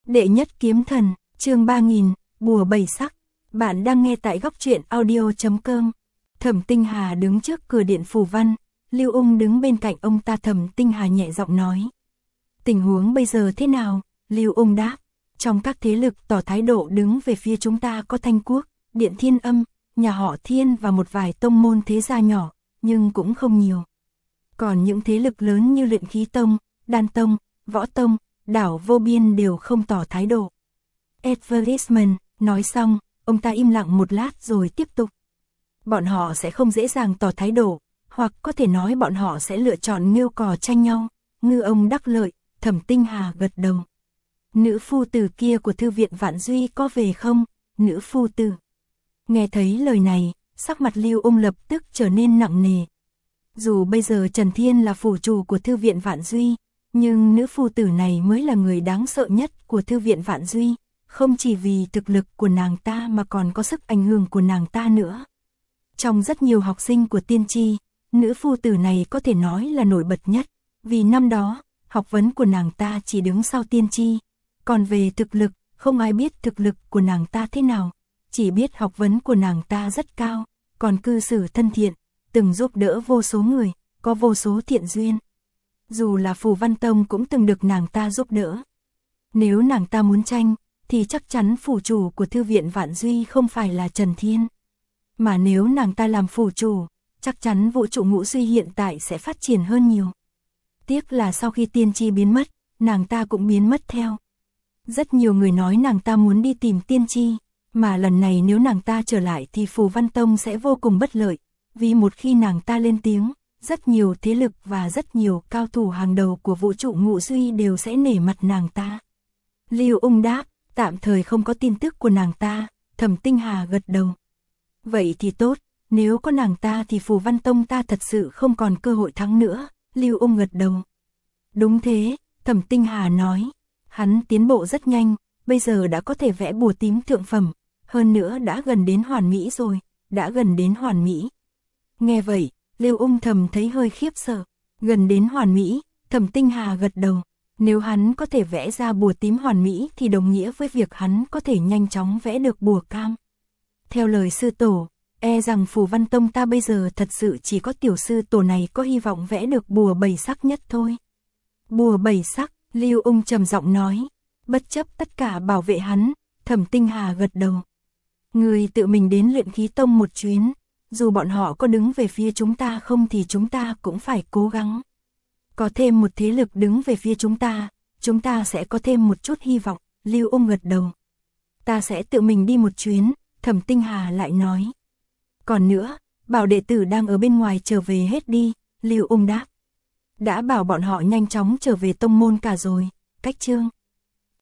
Đệ nhất kiếm thần, chương 3000, bùa 7 sắc. Bạn đang nghe tại góc truyện audio.com. Thẩm Tinh Hà đứng trước cửa điện phù văn, Lưu Ung đứng bên cạnh ông ta. Thẩm Tinh Hà nhẹ giọng nói. Tình huống bây giờ thế nào? Lưu Ung đáp. Trong các thế lực tỏ thái độ đứng về phía chúng ta có Thanh Quốc, Điện Thiên Âm, nhà họ Thiên và một vài tông môn thế gia nhỏ, nhưng cũng không nhiều. Còn những thế lực lớn như Luyện Khí Tông, Đan Tông, Võ Tông, Đảo Vô Biên đều không tỏ thái độ. Advertisement, nói xong, ông ta im lặng một lát rồi tiếp tục. Bọn họ sẽ không dễ dàng tỏ thái độ, hoặc có thể nói bọn họ sẽ lựa chọn nghêu cò tranh nhau, ngư ông đắc lợi. Thẩm Tinh Hà gật đầu. Nữ phu tử kia của thư viện Vạn Duy có về không? Nữ phu tử. Nghe thấy lời này, sắc mặt Lưu Ung lập tức trở nên nặng nề. Dù bây giờ Trần Thiên là phủ chủ của thư viện Vạn Duy, nhưng nữ phu tử này mới là người đáng sợ nhất của thư viện Vạn Duy, không chỉ vì thực lực của nàng ta mà còn có sức ảnh hưởng của nàng ta nữa. Trong rất nhiều học sinh của tiên tri, nữ phu tử này có thể nói là nổi bật nhất, vì năm đó, học vấn của nàng ta chỉ đứng sau tiên tri. Còn về thực lực, không ai biết thực lực của nàng ta thế nào, chỉ biết học vấn của nàng ta rất cao, còn cư xử thân thiện, từng giúp đỡ vô số người, có vô số thiện duyên. Dù là Phù Văn Tông cũng từng được nàng ta giúp đỡ. Nếu nàng ta muốn tranh, thì chắc chắn phủ chủ của thư viện Vạn Duy không phải là Trần Thiên. Mà nếu nàng ta làm phủ chủ, chắc chắn vũ trụ Ngũ Duy hiện tại sẽ phát triển hơn nhiều. Tiếc là sau khi tiên tri biến mất, nàng ta cũng biến mất theo. Rất nhiều người nói nàng ta muốn đi tìm tiên tri, mà lần này nếu nàng ta trở lại thì Phù Văn Tông sẽ vô cùng bất lợi, vì một khi nàng ta lên tiếng, rất nhiều thế lực và rất nhiều cao thủ hàng đầu của vũ trụ Ngũ Duy đều sẽ nể mặt nàng ta. Lưu Ung đáp, tạm thời không có tin tức của nàng ta. Thẩm Tinh Hà gật đầu. Vậy thì tốt, nếu có nàng ta thì Phù Văn Tông ta thật sự không còn cơ hội thắng nữa. Lưu Ung gật đầu. Đúng thế, Thẩm Tinh Hà nói. Hắn tiến bộ rất nhanh, bây giờ đã có thể vẽ bùa tím thượng phẩm, hơn nữa đã gần đến hoàn mỹ rồi, đã gần đến hoàn mỹ. Nghe vậy, Lưu Ung thầm thấy hơi khiếp sợ. Gần đến hoàn mỹ, Thẩm Tinh Hà gật đầu. Nếu hắn có thể vẽ ra bùa tím hoàn mỹ thì đồng nghĩa với việc hắn có thể nhanh chóng vẽ được bùa cam. Theo lời sư tổ, e rằng Phù Văn Tông ta bây giờ thật sự chỉ có tiểu sư tổ này có hy vọng vẽ được bùa 7 sắc nhất thôi. Bùa 7 sắc, Lưu Ung trầm giọng nói. Bất chấp tất cả bảo vệ hắn, Thẩm Tinh Hà gật đầu. Người tự mình đến Luyện Khí Tông một chuyến, dù bọn họ có đứng về phía chúng ta không thì chúng ta cũng phải cố gắng. Có thêm một thế lực đứng về phía chúng ta sẽ có thêm một chút hy vọng. Lưu Ung gật đầu. Ta sẽ tự mình đi một chuyến, Thẩm Tinh Hà lại nói. Còn nữa, bảo đệ tử đang ở bên ngoài trở về hết đi. Lưu Ung đáp. Đã bảo bọn họ nhanh chóng trở về tông môn cả rồi. Cách chương